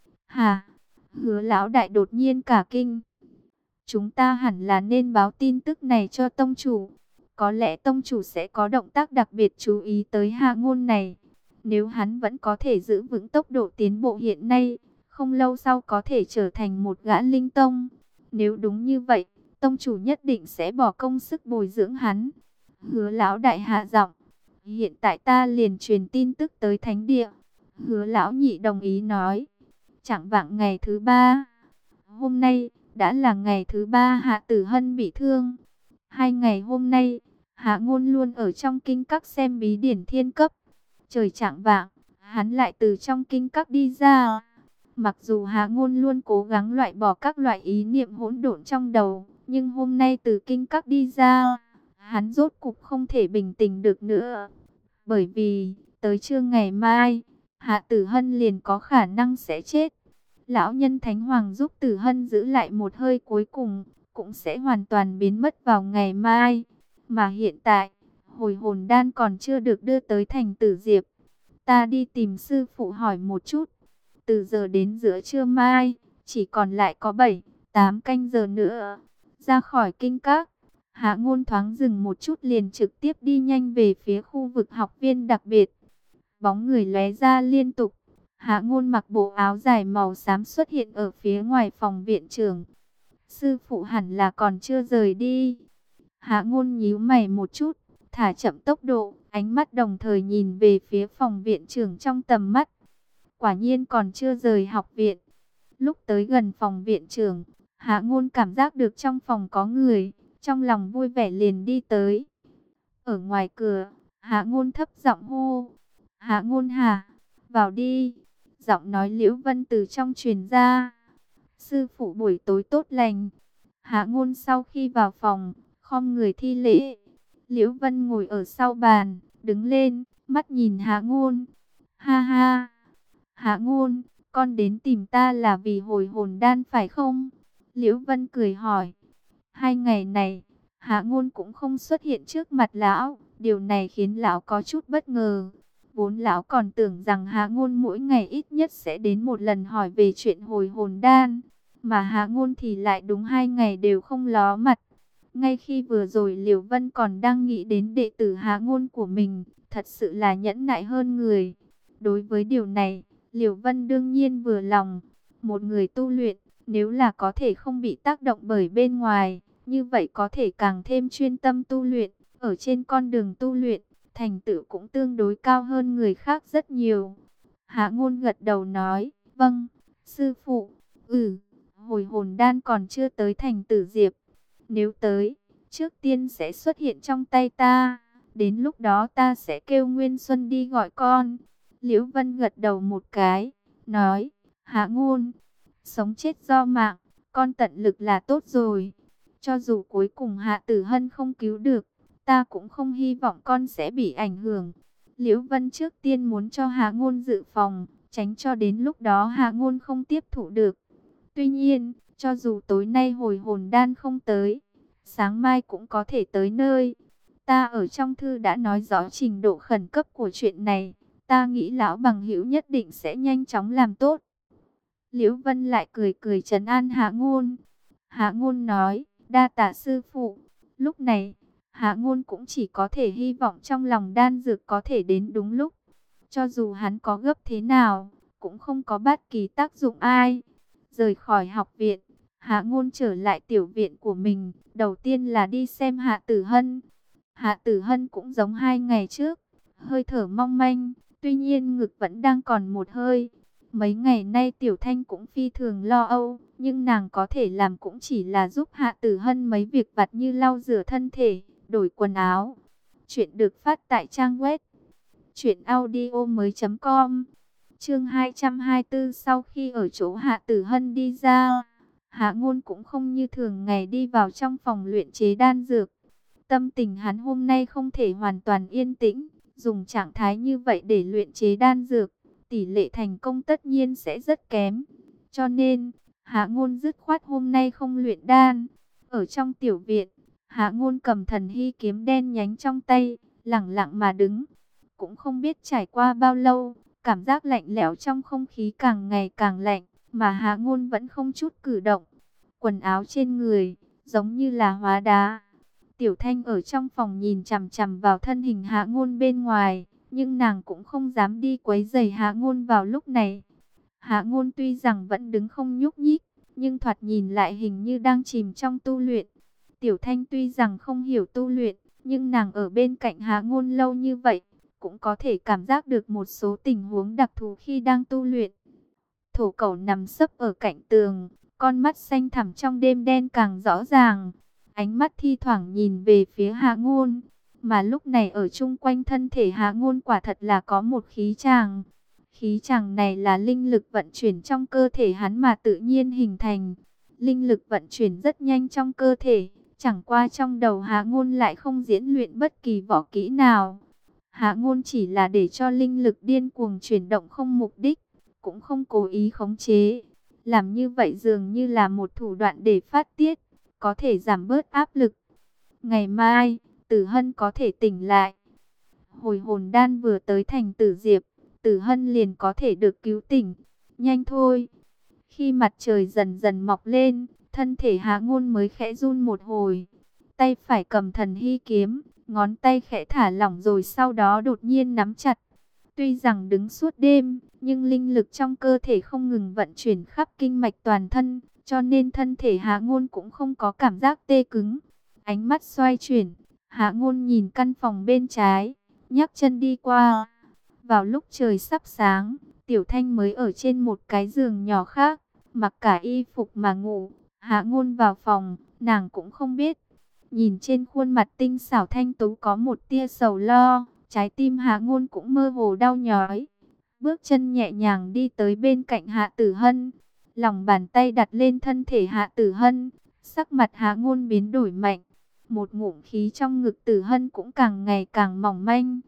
Hà, Hứa lão đại đột nhiên cả kinh. Chúng ta hẳn là nên báo tin tức này cho tông chủ. Có lẽ tông chủ sẽ có động tác đặc biệt chú ý tới Hạ Ngôn này. Nếu hắn vẫn có thể giữ vững tốc độ tiến bộ hiện nay, không lâu sau có thể trở thành một gã linh tông. Nếu đúng như vậy, tông chủ nhất định sẽ bỏ công sức bồi dưỡng hắn. Hứa lão đại hạ giọng. Hiện tại ta liền truyền tin tức tới thánh địa. Hứa lão nhị đồng ý nói. Chạng vạng ngày thứ 3. Hôm nay đã là ngày thứ 3 Hạ Tử Hân bị thương. 2 ngày hôm nay, Hạ Ngôn luôn ở trong kinh các xem bí điển thiên cấp. Trời chạng vạng, hắn lại từ trong kinh các đi ra. Mặc dù Hạ Ngôn luôn cố gắng loại bỏ các loại ý niệm hỗn độn trong đầu, nhưng hôm nay từ kinh các đi ra, hắn rốt cục không thể bình tĩnh được nữa. Bởi vì, tới trưa ngày mai, Hạ Tử Hân liền có khả năng sẽ chết. Lão nhân Thánh Hoàng giúp Tử Hân giữ lại một hơi cuối cùng, cũng sẽ hoàn toàn biến mất vào ngày mai. Mà hiện tại, hồi hồn đan còn chưa được đưa tới thành Tử Diệp. Ta đi tìm sư phụ hỏi một chút. Từ giờ đến giữa trưa mai, chỉ còn lại có 7-8 canh giờ nữa. Ra khỏi kinh các, Hạ Ngôn thoáng dừng một chút liền trực tiếp đi nhanh về phía khu vực học viên đặc biệt. Bóng người lóe ra liên tục. Hạ Ngôn mặc bộ áo dài màu xám xuất hiện ở phía ngoài phòng viện trưởng. Sư phụ hẳn là còn chưa rời đi. Hạ Ngôn nhíu mày một chút, thả chậm tốc độ, ánh mắt đồng thời nhìn về phía phòng viện trưởng trong tầm mắt. Quả nhiên còn chưa rời học viện. Lúc tới gần phòng viện trưởng, Hạ Ngôn cảm giác được trong phòng có người, trong lòng vui vẻ liền đi tới. Ở ngoài cửa, Hạ Ngôn thấp giọng hô, Hạ Ngôn hả, vào đi. Giọng nói Liễu Vân từ trong truyền ra. Sư phụ buổi tối tốt lành. Hạ Ngôn sau khi vào phòng, khom người thi lễ. Liễu Vân ngồi ở sau bàn, đứng lên, mắt nhìn Hạ Ngôn. Ha ha, Hạ Ngôn, con đến tìm ta là vì hồi hồn đan phải không? Liễu Vân cười hỏi. 2 ngày này, Hạ Ngôn cũng không xuất hiện trước mặt lão, điều này khiến lão có chút bất ngờ. Vốn lão còn tưởng rằng Hạ Ngôn mỗi ngày ít nhất sẽ đến một lần hỏi về chuyện hồi hồn đan, mà Hạ Ngôn thì lại đúng 2 ngày đều không ló mặt. Ngay khi vừa rồi Liễu Vân còn đang nghĩ đến đệ tử Hạ Ngôn của mình, thật sự là nhẫn nại hơn người. Đối với điều này, Liễu Vân đương nhiên vừa lòng. Một người tu luyện, nếu là có thể không bị tác động bởi bên ngoài, như vậy có thể càng thêm chuyên tâm tu luyện. Ở trên con đường tu luyện, thành tựu cũng tương đối cao hơn người khác rất nhiều. Hạ Ngôn gật đầu nói, vâng, sư phụ. Hồi hồn đan còn chưa tới thành Tử Diệp. Nếu tới, trước tiên sẽ xuất hiện trong tay ta. Đến lúc đó ta sẽ kêu Nguyên Xuân đi gọi con. Liễu Vân gật đầu một cái, nói, Hạ Ngôn, sống chết do mạng, con tận lực là tốt rồi. Cho dù cuối cùng Hạ Tử Hân không cứu được, ta cũng không hy vọng con sẽ bị ảnh hưởng. Liễu Vân trước tiên muốn cho Hạ Ngôn dự phòng, tránh cho đến lúc đó Hạ Ngôn không tiếp thụ được. Tuy nhiên, cho dù tối nay hồi hồn đan không tới, sáng mai cũng có thể tới nơi. Ta ở trong thư đã nói rõ trình độ khẩn cấp của chuyện này. Ta nghĩ lão bằng hữu nhất định sẽ nhanh chóng làm tốt. Liễu Vân lại cười cười trấn an Hạ Ngôn. Hạ Ngôn nói, đa tạ sư phụ. Lúc này, Hạ Ngôn cũng chỉ có thể hy vọng trong lòng đan dược có thể đến đúng lúc. Cho dù hắn có gấp thế nào, cũng không có bất kỳ tác dụng ai. Rời khỏi học viện, Hạ Ngôn trở lại tiểu viện của mình. Đầu tiên là đi xem Hạ Tử Hân. Hạ Tử Hân cũng giống 2 ngày trước, hơi thở mong manh, tuy nhiên ngực vẫn đang còn một hơi. Mấy ngày nay Tiểu Thanh cũng phi thường lo âu, nhưng nàng có thể làm cũng chỉ là giúp Hạ Tử Hân mấy việc vặt như lau rửa thân thể, đổi quần áo. Chuyện được phát tại trang web truyệnaudiomoi.com. Chương 224. Sau khi ở chỗ Hạ Tử Hân đi ra, Hạ Ngôn cũng không như thường ngày đi vào trong phòng luyện chế đan dược. Tâm tình hắn hôm nay không thể hoàn toàn yên tĩnh, dùng trạng thái như vậy để luyện chế đan dược, tỷ lệ thành công tất nhiên sẽ rất kém. Cho nên, Hạ Ngôn dứt khoát hôm nay không luyện đan. Ở trong tiểu viện, Hạ Ngôn cầm thần hy kiếm đen nhánh trong tay, lẳng lặng mà đứng. Cũng không biết trải qua bao lâu, cảm giác lạnh lẽo trong không khí càng ngày càng lạnh, mà Hạ Ngôn vẫn không chút cử động. Quần áo trên người, giống như là hóa đá. Tiểu Thanh ở trong phòng nhìn chằm chằm vào thân hình Hạ Ngôn bên ngoài, nhưng nàng cũng không dám đi quấy rầy Hạ Ngôn vào lúc này. Hạ Ngôn tuy rằng vẫn đứng không nhúc nhích, nhưng thoạt nhìn lại hình như đang chìm trong tu luyện. Tiểu Thanh tuy rằng không hiểu tu luyện, nhưng nàng ở bên cạnh Hạ Ngôn lâu như vậy, cũng có thể cảm giác được một số tình huống đặc thù khi đang tu luyện. Thổ Cẩu nằm sấp ở cạnh tường, con mắt xanh thẳm trong đêm đen càng rõ ràng. Ánh mắt thi thoảng nhìn về phía Hạ Ngôn, mà lúc này ở chung quanh thân thể Hạ Ngôn quả thật là có một khí tràng. Khí tràng này là linh lực vận chuyển trong cơ thể hắn mà tự nhiên hình thành. Linh lực vận chuyển rất nhanh trong cơ thể, chẳng qua trong đầu Hạ Ngôn lại không diễn luyện bất kỳ võ kỹ nào. Hạ Ngôn chỉ là để cho linh lực điên cuồng chuyển động không mục đích, cũng không cố ý khống chế. Làm như vậy dường như là một thủ đoạn để phát tiết, có thể giảm bớt áp lực. Ngày mai, Tử Hân có thể tỉnh lại. Hồi hồn đan vừa tới thành Tử Diệp, Tử Hân liền có thể được cứu tỉnh. Nhanh thôi. Khi mặt trời dần dần mọc lên, thân thể Hạ Ngôn mới khẽ run một hồi. Tay phải cầm thần hy kiếm, ngón tay khẽ thả lỏng rồi sau đó đột nhiên nắm chặt. Tuy rằng đứng suốt đêm, nhưng linh lực trong cơ thể không ngừng vận chuyển khắp kinh mạch toàn thân, cho nên thân thể Hạ Ngôn cũng không có cảm giác tê cứng. Ánh mắt xoay chuyển, Hạ Ngôn nhìn căn phòng bên trái, nhấc chân đi qua. Vào lúc trời sắp sáng, Tiểu Thanh mới ở trên một cái giường nhỏ khác, mặc cả y phục mà ngủ. Hạ Ngôn vào phòng, nàng cũng không biết. Nhìn trên khuôn mặt tinh xảo thanh tú có một tia sầu lo, trái tim Hạ Ngôn cũng mơ hồ đau nhói. Bước chân nhẹ nhàng đi tới bên cạnh Hạ Tử Hân, lòng bàn tay đặt lên thân thể Hạ Tử Hân, sắc mặt Hạ Ngôn biến đổi mạnh. Một ngụm khí trong ngực Tử Hân cũng càng ngày càng mỏng manh.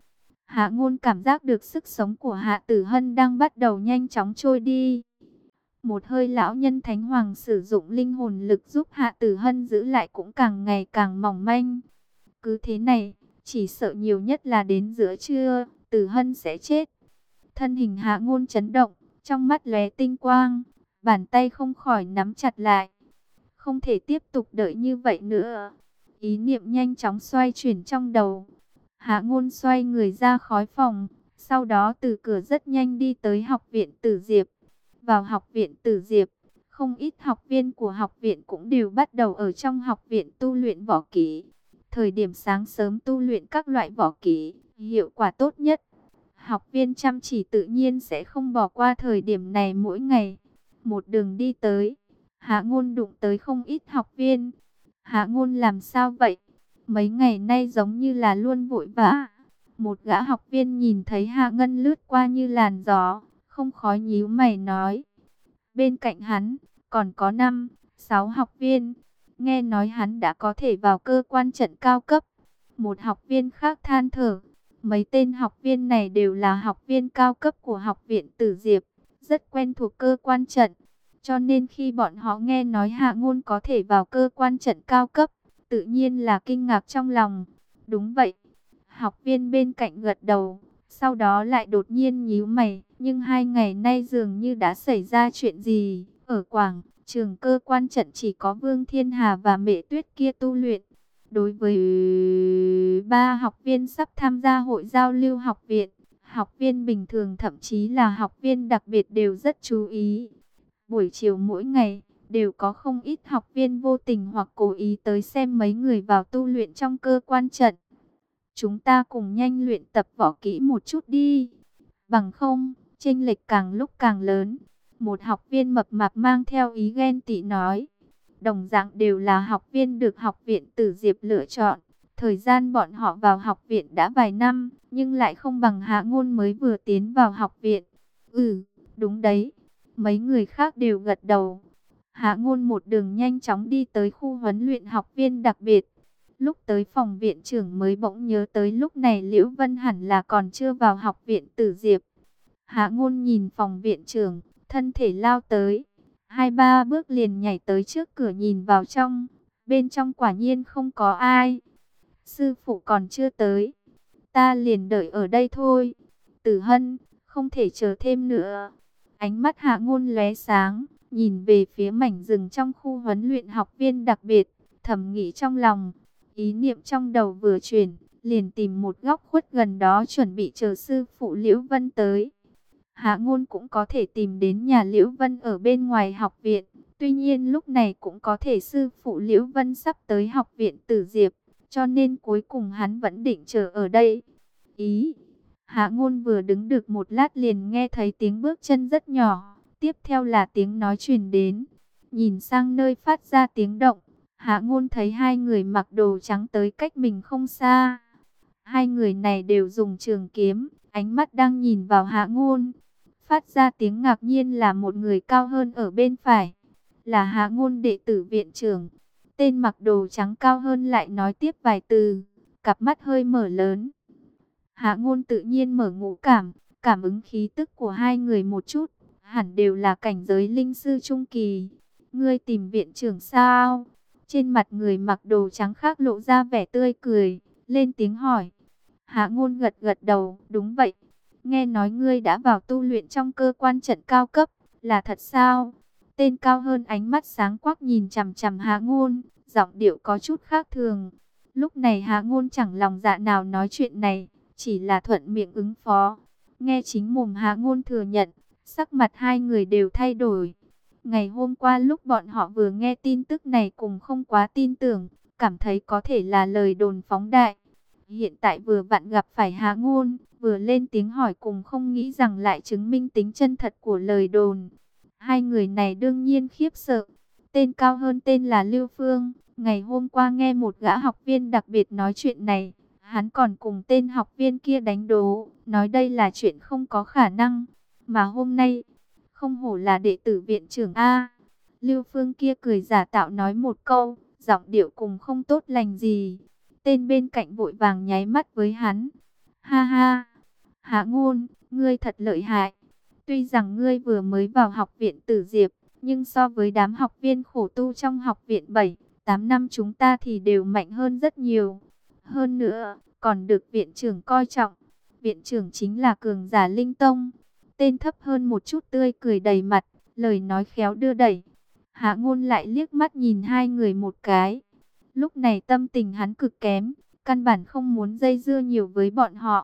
Hạ Ngôn cảm giác được sức sống của Hạ Tử Hân đang bắt đầu nhanh chóng trôi đi. Một hơi lão nhân Thánh Hoàng sử dụng linh hồn lực giúp Hạ Tử Hân giữ lại cũng càng ngày càng mỏng manh. Cứ thế này, chỉ sợ nhiều nhất là đến giữa trưa, Tử Hân sẽ chết. Thân hình Hạ Ngôn chấn động, trong mắt lóe tinh quang, bàn tay không khỏi nắm chặt lại. Không thể tiếp tục đợi như vậy nữa. Ý niệm nhanh chóng xoay chuyển trong đầu. Hạ Ngôn xoay người ra khỏi phòng, sau đó từ cửa rất nhanh đi tới học viện Tử Diệp. Vào học viện Tử Diệp, không ít học viên của học viện cũng đều bắt đầu ở trong học viện tu luyện võ kỹ. Thời điểm sáng sớm tu luyện các loại võ kỹ, hiệu quả tốt nhất. Học viên chăm chỉ tự nhiên sẽ không bỏ qua thời điểm này mỗi ngày. Một đường đi tới, Hạ Ngôn đụng tới không ít học viên. Hạ Ngôn làm sao vậy? Mấy ngày nay giống như là luôn vội vã. Một gã học viên nhìn thấy Hạ Ngân lướt qua như làn gió, không khỏi nhíu mày nói. Bên cạnh hắn, còn có 5, 6 học viên. Nghe nói hắn đã có thể vào cơ quan trận cao cấp. Một học viên khác than thở. Mấy tên học viên này đều là học viên cao cấp của học viện Tử Diệp, rất quen thuộc cơ quan trận. Cho nên khi bọn họ nghe nói Hạ Ngôn có thể vào cơ quan trận cao cấp, tự nhiên là kinh ngạc trong lòng. Đúng vậy. Học viên bên cạnh gật đầu, sau đó lại đột nhiên nhíu mày. Nhưng 2 ngày nay dường như đã xảy ra chuyện gì. Ở Quảng trường cơ quan trận chỉ có Vương Thiên Hà và Mễ Tuyết kia tu luyện. Đối với 3 học viên sắp tham gia hội giao lưu học viện, học viên bình thường thậm chí là học viên đặc biệt đều rất chú ý. Buổi chiều mỗi ngày, đều có không ít học viên vô tình hoặc cố ý tới xem mấy người vào tu luyện trong cơ quan trận. Chúng ta cùng nhanh luyện tập võ kỹ một chút đi. Bằng không, chênh lệch càng lúc càng lớn. Một học viên mập mạp mang theo ý ghen tị nói. Đồng dạng đều là học viên được học viện Tử Diệp lựa chọn. Thời gian bọn họ vào học viện đã vài năm, nhưng lại không bằng Hạ Ngôn mới vừa tiến vào học viện. Ừ, đúng đấy. Mấy người khác đều gật đầu. Hạ Ngôn một đường nhanh chóng đi tới khu huấn luyện học viên đặc biệt. Lúc tới phòng viện trưởng mới bỗng nhớ tới lúc này Liễu Vân hẳn là còn chưa vào học viện Tử Diệp. Hạ Ngôn nhìn phòng viện trưởng, thân thể lao tới. 2-3 bước liền nhảy tới trước cửa nhìn vào trong. Bên trong quả nhiên không có ai. Sư phụ còn chưa tới. Ta liền đợi ở đây thôi. Tử Hân, không thể chờ thêm nữa. Ánh mắt Hạ Ngôn lóe sáng, nhìn về phía mảnh rừng trong khu huấn luyện học viên đặc biệt, thầm nghĩ trong lòng. Ý niệm trong đầu vừa chuyển, liền tìm một góc khuất gần đó chuẩn bị chờ sư phụ Liễu Vân tới. Hạ Ngôn cũng có thể tìm đến nhà Liễu Vân ở bên ngoài học viện. Tuy nhiên lúc này cũng có thể sư phụ Liễu Vân sắp tới học viện Tử Diệp, cho nên cuối cùng hắn vẫn định chờ ở đây. Hạ Ngôn vừa đứng được một lát liền nghe thấy tiếng bước chân rất nhỏ, tiếp theo là tiếng nói truyền đến. Nhìn sang nơi phát ra tiếng động, Hạ Ngôn thấy 2 người mặc đồ trắng tới cách mình không xa. 2 người này đều dùng trường kiếm, ánh mắt đang nhìn vào Hạ Ngôn. Phát ra tiếng ngạc nhiên là một người cao hơn ở bên phải, là Hạ Ngôn đệ tử viện trưởng. Tên mặc đồ trắng cao hơn lại nói tiếp vài từ, cặp mắt hơi mở lớn. Hạ Ngôn tự nhiên mở ngũ cảm, cảm ứng khí tức của 2 người một chút, hẳn đều là cảnh giới linh sư trung kỳ. Ngươi tìm viện trưởng sao? Trên mặt người mặc đồ trắng khác lộ ra vẻ tươi cười, lên tiếng hỏi. Hạ Ngôn gật gật đầu, đúng vậy. Nghe nói ngươi đã vào tu luyện trong cơ quan trận cao cấp, là thật sao? Tên cao hơn ánh mắt sáng quắc nhìn chằm chằm Hạ Ngôn, giọng điệu có chút khác thường. Lúc này Hạ Ngôn chẳng lòng dạ nào nói chuyện này, chỉ là thuận miệng ứng phó. Nghe chính mồm Hạ Ngôn thừa nhận, sắc mặt 2 người đều thay đổi. Ngày hôm qua lúc bọn họ vừa nghe tin tức này cùng không quá tin tưởng, cảm thấy có thể là lời đồn phóng đại. Hiện tại vừa vặn gặp phải Hạ Ngôn, vừa lên tiếng hỏi cùng không nghĩ rằng lại chứng minh tính chân thật của lời đồn. 2 người này đương nhiên khiếp sợ. Tên cao hơn tên là Lưu Phương. Ngày hôm qua nghe một gã học viên đặc biệt nói chuyện này, hắn còn cùng tên học viên kia đánh đố, nói đây là chuyện không có khả năng. Mà hôm nay, không hổ là đệ tử viện trưởng A. Lưu Phương kia cười giả tạo nói một câu, giọng điệu cùng không tốt lành gì. Tên bên cạnh vội vàng nháy mắt với hắn. Ha ha, Hạ Ngôn, ngươi thật lợi hại. Tuy rằng ngươi vừa mới vào học viện Tử Diệp, nhưng so với đám học viên khổ tu trong học viện 7, 8 năm chúng ta thì đều mạnh hơn rất nhiều. Hơn nữa, còn được viện trưởng coi trọng. Viện trưởng chính là cường giả Linh Tông. Tên thấp hơn một chút tươi cười đầy mặt, lời nói khéo đưa đẩy. Hạ Ngôn lại liếc mắt nhìn hai người một cái. Lúc này tâm tình hắn cực kém, căn bản không muốn dây dưa nhiều với bọn họ.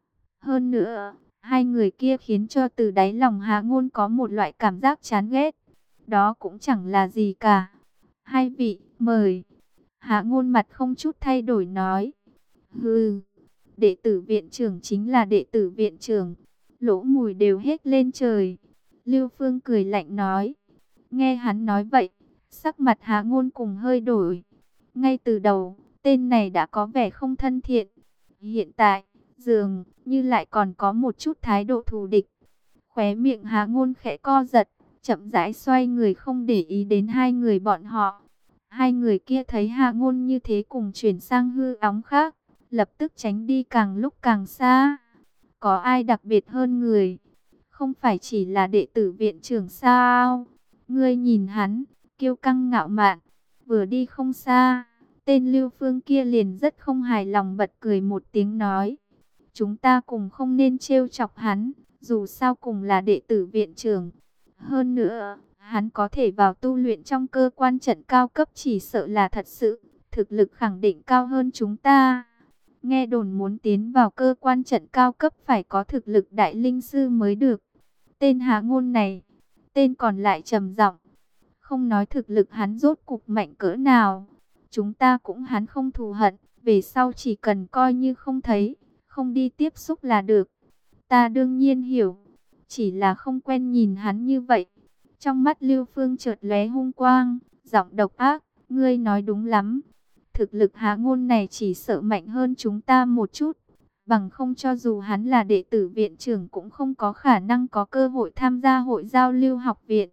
Hơn nữa, hai người kia khiến cho từ đáy lòng Hạ Ngôn có một loại cảm giác chán ghét. Đó cũng chẳng là gì cả. Hai vị, mời. Hạ Ngôn mặt không chút thay đổi nói. Hừ, đệ tử viện trưởng chính là đệ tử viện trưởng. Lỗ mùi đều hết lên trời. Lưu Phương cười lạnh nói. Nghe hắn nói vậy, sắc mặt Hạ Ngôn cùng hơi đổi. Ngay từ đầu, tên này đã có vẻ không thân thiện. Hiện tại, dường như lại còn có một chút thái độ thù địch. Khóe miệng Hạ Ngôn khẽ co giật, chậm rãi xoay người không để ý đến hai người bọn họ. Hai người kia thấy Hạ Ngôn như thế cùng chuyển sang hư óng khác, lập tức tránh đi càng lúc càng xa. Có ai đặc biệt hơn người? Không phải chỉ là đệ tử viện trưởng sao? Ngươi nhìn hắn, kiêu căng ngạo mạn, vừa đi không xa, tên Lưu Phương kia liền rất không hài lòng bật cười một tiếng nói. Chúng ta cùng không nên trêu chọc hắn, dù sao cùng là đệ tử viện trưởng. Hơn nữa, hắn có thể vào tu luyện trong cơ quan trận cao cấp chỉ sợ là thật sự, thực lực khẳng định cao hơn chúng ta. Nghe đồn muốn tiến vào cơ quan trận cao cấp phải có thực lực đại linh sư mới được. Tên Hạ Ngôn này, tên còn lại trầm giọng, không nói thực lực hắn rốt cục mạnh cỡ nào. Chúng ta cũng hắn không thù hận, về sau chỉ cần coi như không thấy, không đi tiếp xúc là được. Ta đương nhiên hiểu, chỉ là không quen nhìn hắn như vậy. Trong mắt Lưu Phương chợt lóe hung quang, giọng độc ác, ngươi nói đúng lắm. Thực lực Hạ Ngôn này chỉ sợ mạnh hơn chúng ta một chút. Bằng không cho dù hắn là đệ tử viện trưởng cũng không có khả năng có cơ hội tham gia hội giao lưu học viện.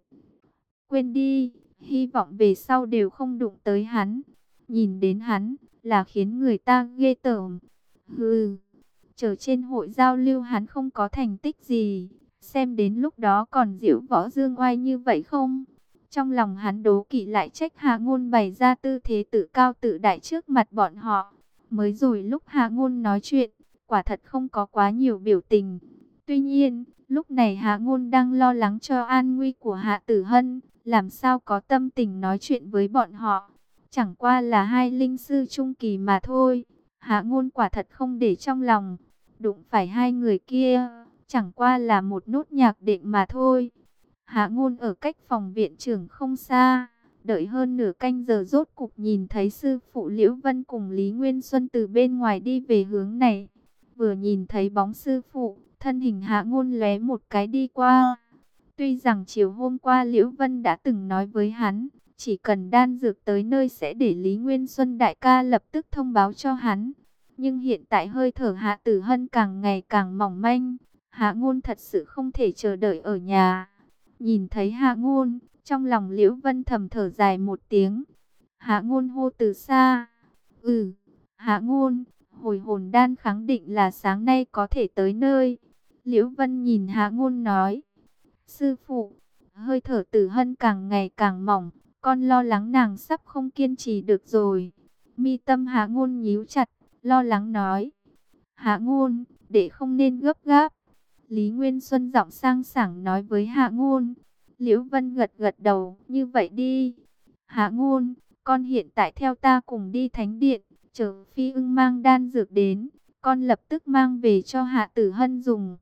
Quên đi, hy vọng về sau đều không đụng tới hắn. Nhìn đến hắn là khiến người ta ghê tởm. Hừ, chờ trên hội giao lưu hắn không có thành tích gì. Xem đến lúc đó còn diễu võ dương oai như vậy không? Trong lòng hắn đố kỵ lại trách Hạ Ngôn bày ra tư thế tự cao tự đại trước mặt bọn họ. Mới rồi lúc Hạ Ngôn nói chuyện, quả thật không có quá nhiều biểu tình. Tuy nhiên, lúc này Hạ Ngôn đang lo lắng cho an nguy của Hạ Tử Hân, làm sao có tâm tình nói chuyện với bọn họ. Chẳng qua là hai linh sư trung kỳ mà thôi. Hạ Ngôn quả thật không để trong lòng. Đụng phải hai người kia, chẳng qua là một nốt nhạc đệm mà thôi. Hạ Ngôn ở cách phòng viện trưởng không xa, đợi hơn nửa canh giờ rốt cục nhìn thấy sư phụ Liễu Vân cùng Lý Nguyên Xuân từ bên ngoài đi về hướng này. Vừa nhìn thấy bóng sư phụ, thân hình Hạ Ngôn lóe một cái đi qua. Tuy rằng chiều hôm qua Liễu Vân đã từng nói với hắn, chỉ cần đan dược tới nơi sẽ để Lý Nguyên Xuân đại ca lập tức thông báo cho hắn. Nhưng hiện tại hơi thở Hạ Tử Hân càng ngày càng mỏng manh, Hạ Ngôn thật sự không thể chờ đợi ở nhà. Nhìn thấy Hạ Ngôn, trong lòng Liễu Vân thầm thở dài một tiếng. Hạ Ngôn hô từ xa. Hạ Ngôn, hồi hồn đan khẳng định là sáng nay có thể tới nơi. Liễu Vân nhìn Hạ Ngôn nói. Sư phụ, hơi thở Tử Hân càng ngày càng mỏng, con lo lắng nàng sắp không kiên trì được rồi. Mi tâm Hạ Ngôn nhíu chặt, lo lắng nói. Hạ Ngôn, để không nên gấp gáp. Lý Nguyên Xuân giọng sang sảng nói với Hạ Ngôn. Liễu Vân gật gật đầu, như vậy đi. Hạ Ngôn, con hiện tại theo ta cùng đi thánh điện, chờ Phi Ưng mang đan dược đến, con lập tức mang về cho Hạ Tử Hân dùng.